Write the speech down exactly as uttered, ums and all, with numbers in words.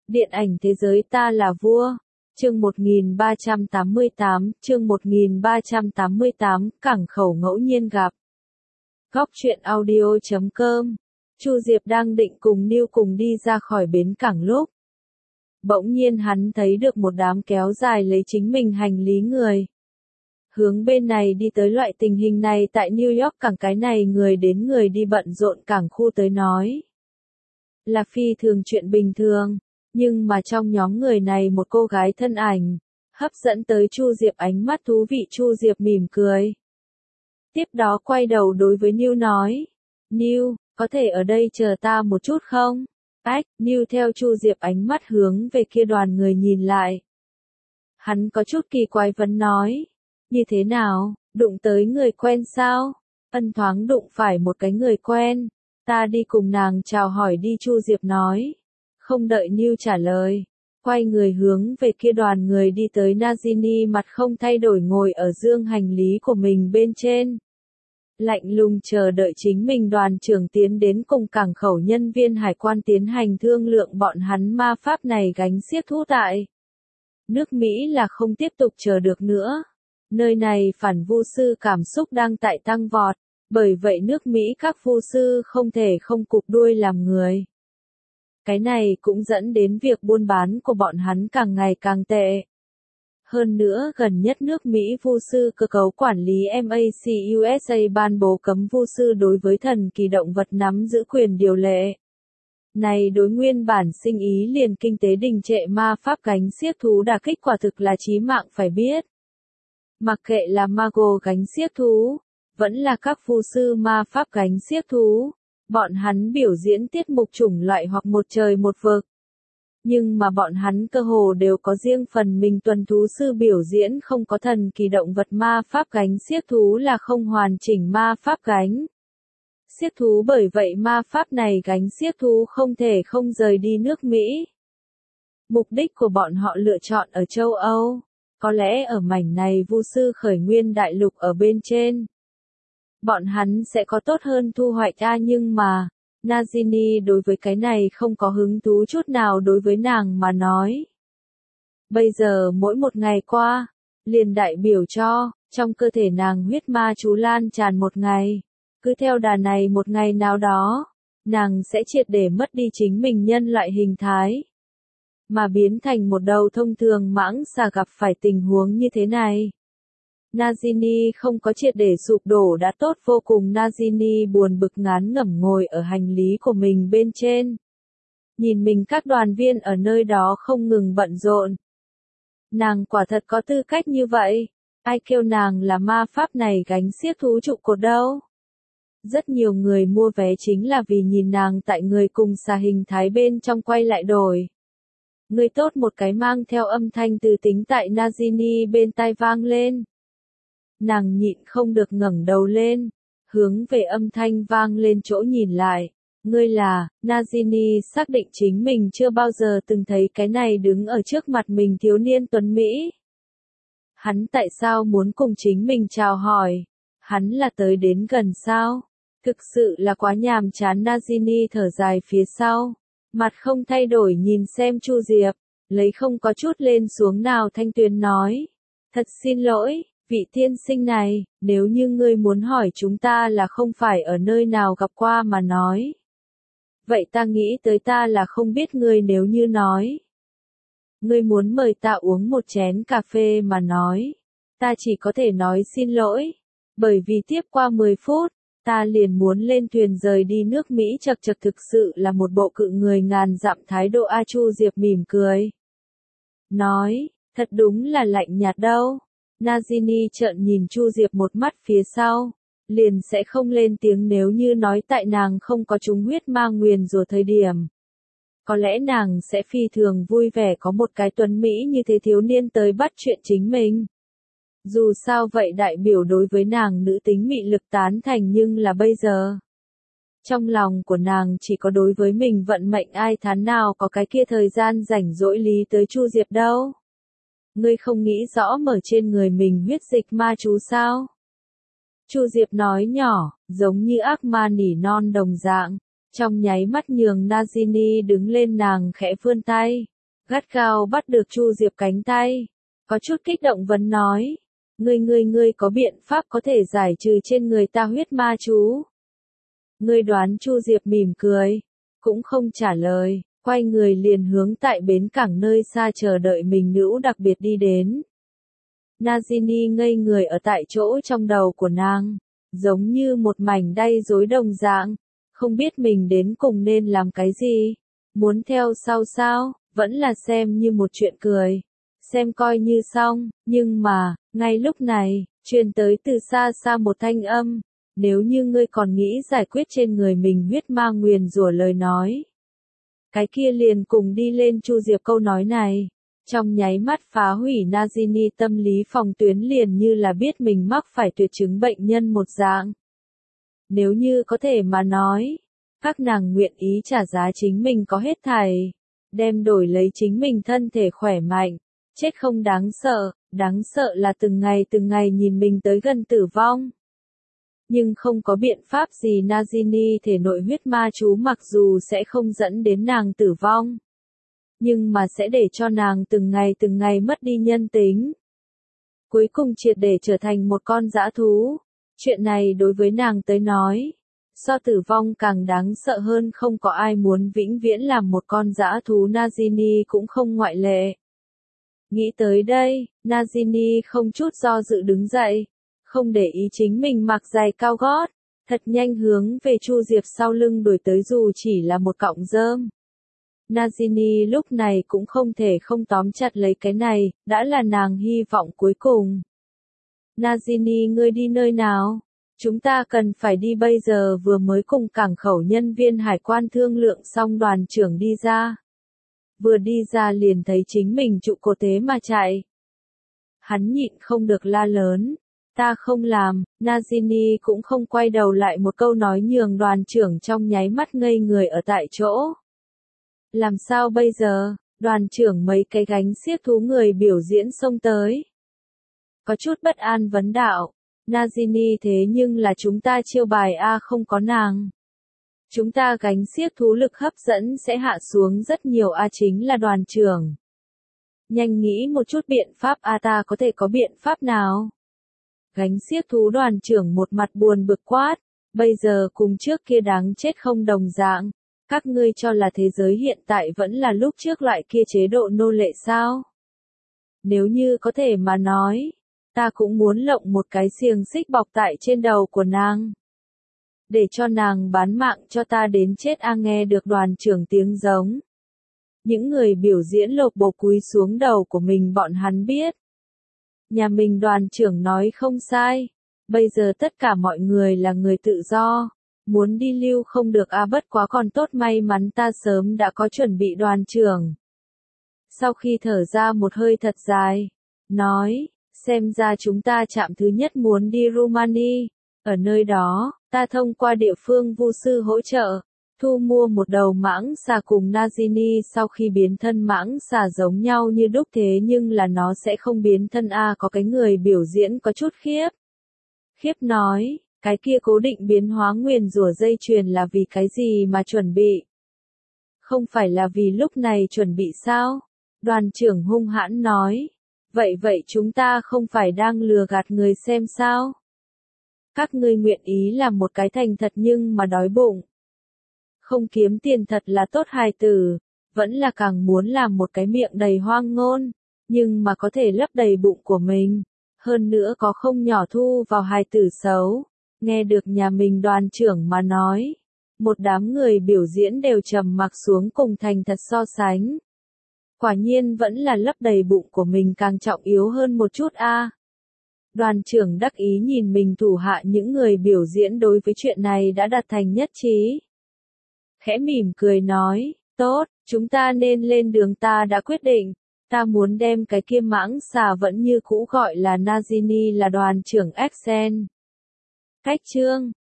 Điện ảnh thế giới ta là vua. Chương một nghìn ba trăm tám mươi tám, chương một nghìn ba trăm tám mươi tám, cảng khẩu ngẫu nhiên gặp. Góc truyện audio chấm com. Chu Diệp đang định cùng Niu cùng đi ra khỏi bến cảng lúc. Bỗng nhiên hắn thấy được một đám kéo dài lấy chính mình hành lý người. Hướng bên này đi tới, loại tình hình này tại New York cảng cái này người đến người đi bận rộn cảng khu tới nói. Là phi thường chuyện bình thường. Nhưng mà trong nhóm người này một cô gái thân ảnh, hấp dẫn tới Chu Diệp ánh mắt thú vị. Chu Diệp mỉm cười. Tiếp đó quay đầu đối với Niu nói. Niu, có thể ở đây chờ ta một chút không? Ách, Niu theo Chu Diệp ánh mắt hướng về kia đoàn người nhìn lại. Hắn có chút kỳ quái vấn nói. Như thế nào, đụng tới người quen sao? Ân thoáng đụng phải một cái người quen. Ta đi cùng nàng chào hỏi đi, Chu Diệp nói. Không đợi Niu trả lời, quay người hướng về kia đoàn người đi tới. Najini mặt không thay đổi ngồi ở dương hành lý của mình bên trên. Lạnh lùng chờ đợi chính mình đoàn trưởng tiến đến cùng cảng khẩu nhân viên hải quan tiến hành thương lượng bọn hắn ma pháp này gánh xiếc thú tại. Nước Mỹ là không tiếp tục chờ được nữa. Nơi này phản vu sư cảm xúc đang tại tăng vọt, bởi vậy nước Mỹ các vu sư không thể không cụp đuôi làm người. Cái này cũng dẫn đến việc buôn bán của bọn hắn càng ngày càng tệ. Hơn nữa, gần nhất nước Mỹ vu sư cơ cấu quản lý em a xê u ét a ban bố cấm vu sư đối với thần kỳ động vật nắm giữ quyền điều lệ. Này đối nguyên bản sinh ý liền kinh tế đình trệ ma pháp gánh xiếc thú đả kích quả thực là chí mạng phải biết. Mặc kệ là mago gánh xiếc thú, vẫn là các vu sư ma pháp gánh xiếc thú. Bọn hắn biểu diễn tiết mục chủng loại hoặc một trời một vực. Nhưng mà bọn hắn cơ hồ đều có riêng phần mình tuần thú sư biểu diễn, không có thần kỳ động vật ma pháp gánh xiếc thú là không hoàn chỉnh ma pháp gánh xiếc thú, bởi vậy ma pháp này gánh xiếc thú không thể không rời đi nước Mỹ. Mục đích của bọn họ lựa chọn ở châu Âu, có lẽ ở mảnh này vu sư khởi nguyên đại lục ở bên trên. Bọn hắn sẽ có tốt hơn thu hoạch a nhưng mà, Najini đối với cái này không có hứng thú chút nào. Đối với nàng mà nói. Bây giờ mỗi một ngày qua, liền đại biểu cho, trong cơ thể nàng huyết ma chú lan tràn một ngày. Cứ theo đà này một ngày nào đó, nàng sẽ triệt để mất đi chính mình nhân loại hình thái. Mà biến thành một đầu thông thường mãng xà gặp phải tình huống như thế này. Najini không có triệt để sụp đổ đã tốt vô cùng. Najini buồn bực ngán ngẩm ngồi ở hành lý của mình bên trên. Nhìn mình các đoàn viên ở nơi đó không ngừng bận rộn. Nàng quả thật có tư cách như vậy. Ai kêu nàng là ma pháp này gánh xiếc thú trụ cột đâu. Rất nhiều người mua vé chính là vì nhìn nàng tại người cùng xà hình thái bên trong quay lại đổi. Người tốt một cái mang theo âm thanh từ tính tại Najini bên tai vang lên. Nàng nhịn không được ngẩng đầu lên, hướng về âm thanh vang lên chỗ nhìn lại. Ngươi là, Najini xác định chính mình chưa bao giờ từng thấy cái này đứng ở trước mặt mình thiếu niên tuấn Mỹ. Hắn tại sao muốn cùng chính mình chào hỏi? Hắn là tới đến gần sao? Thực sự là quá nhàm chán. Najini thở dài phía sau, mặt không thay đổi nhìn xem Chu Diệp, lấy không có chút lên xuống nào thanh tuyến nói. Thật xin lỗi. Vị tiên sinh này, nếu như ngươi muốn hỏi chúng ta là không phải ở nơi nào gặp qua mà nói. Vậy ta nghĩ tới ta là không biết ngươi nếu như nói. Ngươi muốn mời ta uống một chén cà phê mà nói. Ta chỉ có thể nói xin lỗi. Bởi vì tiếp qua mười phút, ta liền muốn lên thuyền rời đi nước Mỹ. Chật chật thực sự là một bộ cự người ngàn dặm thái độ. A Chu Diệp mỉm cười. Nói, thật đúng là lạnh nhạt đâu. Najini trợn nhìn Chu Diệp một mắt phía sau, liền sẽ không lên tiếng nếu như nói tại nàng không có trúng huyết ma nguyền rủa thời điểm. Có lẽ nàng sẽ phi thường vui vẻ có một cái tuấn Mỹ như thế thiếu niên tới bắt chuyện chính mình. Dù sao vậy đại biểu đối với nàng nữ tính mị lực tán thành, nhưng là bây giờ. Trong lòng của nàng chỉ có đối với mình vận mệnh, ai thán nào có cái kia thời gian rảnh rỗi lý tới Chu Diệp đâu. Ngươi không nghĩ rõ mở trên người mình huyết dịch ma chú sao? Chu Diệp nói nhỏ, giống như ác ma nỉ non đồng dạng. Trong nháy mắt nhường Najini đứng lên, nàng khẽ vươn tay, gắt gao bắt được Chu Diệp cánh tay, có chút kích động vấn nói, ngươi ngươi ngươi có biện pháp có thể giải trừ trên người ta huyết ma chú? Ngươi đoán? Chu Diệp mỉm cười, cũng không trả lời, quay người liền hướng tại bến cảng nơi xa chờ đợi mình nữ đặc biệt đi đến. Najini ngây người ở tại chỗ, trong đầu của nàng giống như một mảnh đay rối đồng dạng, không biết mình đến cùng nên làm cái gì, muốn theo sau sao, vẫn là xem như một chuyện cười, xem coi như xong, nhưng mà, ngay lúc này, truyền tới từ xa xa một thanh âm, nếu như ngươi còn nghĩ giải quyết trên người mình huyết ma nguyền rủa lời nói, cái kia liền cùng đi lên. Chu Diệp câu nói này, trong nháy mắt phá hủy Najini tâm lý phòng tuyến, liền như là biết mình mắc phải tuyệt chứng bệnh nhân một dạng. Nếu như có thể mà nói, các nàng nguyện ý trả giá chính mình có hết thảy, đem đổi lấy chính mình thân thể khỏe mạnh, chết không đáng sợ, đáng sợ là từng ngày từng ngày nhìn mình tới gần tử vong. Nhưng không có biện pháp gì, Najini thể nội huyết ma chú mặc dù sẽ không dẫn đến nàng tử vong, nhưng mà sẽ để cho nàng từng ngày từng ngày mất đi nhân tính. Cuối cùng triệt để trở thành một con dã thú. Chuyện này đối với nàng tới nói, so tử vong càng đáng sợ hơn, không có ai muốn vĩnh viễn làm một con dã thú, Najini cũng không ngoại lệ. Nghĩ tới đây, Najini không chút do dự đứng dậy, không để ý chính mình mặc giày cao gót, thật nhanh hướng về Chu Diệp sau lưng đuổi tới, dù chỉ là một cọng rơm. Najini lúc này cũng không thể không tóm chặt lấy cái này, đã là nàng hy vọng cuối cùng. Najini, ngươi đi nơi nào? Chúng ta cần phải đi bây giờ. Vừa mới cùng cảng khẩu nhân viên hải quan thương lượng xong, đoàn trưởng đi ra. Vừa đi ra liền thấy chính mình trụ cột thế mà chạy. Hắn nhịn không được la lớn, ta không làm. Najini cũng không quay đầu lại, một câu nói nhường đoàn trưởng trong nháy mắt ngây người ở tại chỗ. Làm sao bây giờ? Đoàn trưởng mấy cái gánh xiếc thú người biểu diễn xông tới. Có chút bất an vấn đạo, Najini, thế nhưng là chúng ta chiêu bài a, không có nàng, chúng ta gánh xiếc thú lực hấp dẫn sẽ hạ xuống rất nhiều a. Chính là đoàn trưởng, nhanh nghĩ một chút biện pháp a. Ta có thể có biện pháp nào? Gánh xiếc thú đoàn trưởng một mặt buồn bực quát, bây giờ cùng trước kia đáng chết không đồng dạng. Các ngươi cho là thế giới hiện tại vẫn là lúc trước loại kia chế độ nô lệ sao? Nếu như có thể mà nói, ta cũng muốn lộng một cái xiềng xích bọc tại trên đầu của nàng, để cho nàng bán mạng cho ta đến chết a. Nghe được đoàn trưởng tiếng giống, những người biểu diễn lột bột cúi xuống đầu của mình, bọn hắn biết, nhà mình đoàn trưởng nói không sai, bây giờ tất cả mọi người là người tự do. Muốn đi lưu không được a, bất quá còn tốt may mắn ta sớm đã có chuẩn bị. Đoàn trưởng sau khi thở ra một hơi thật dài, nói, xem ra chúng ta chạm thứ nhất muốn đi Rumani, ở nơi đó, ta thông qua địa phương vu sư hỗ trợ, thu mua một đầu mãng xà cùng Najini. Sau khi biến thân mãng xà giống nhau như đúc, thế nhưng là nó sẽ không biến thân a. Có cái người biểu diễn có chút khiếp. Khiếp nói, cái kia cố định biến hóa nguyền rủa dây chuyền là vì cái gì mà chuẩn bị? Không phải là vì lúc này chuẩn bị sao? Đoàn trưởng hung hãn nói. Vậy vậy chúng ta không phải đang lừa gạt người xem sao? Các ngươi nguyện ý làm một cái thành thật nhưng mà đói bụng, không kiếm tiền thật là tốt hài tử, vẫn là càng muốn làm một cái miệng đầy hoang ngôn, nhưng mà có thể lấp đầy bụng của mình, hơn nữa có không nhỏ thu vào hài tử xấu. Nghe được nhà mình đoàn trưởng mà nói, một đám người biểu diễn đều trầm mặc xuống, cùng thành thật so sánh. Quả nhiên vẫn là lấp đầy bụng của mình càng trọng yếu hơn một chút a. Đoàn trưởng đắc ý nhìn mình thủ hạ những người biểu diễn đối với chuyện này đã đạt thành nhất trí. Khẽ mỉm cười nói, tốt, chúng ta nên lên đường, ta đã quyết định, ta muốn đem cái kia mãng xà vẫn như cũ gọi là Najini. Là đoàn trưởng Exen. Cách chương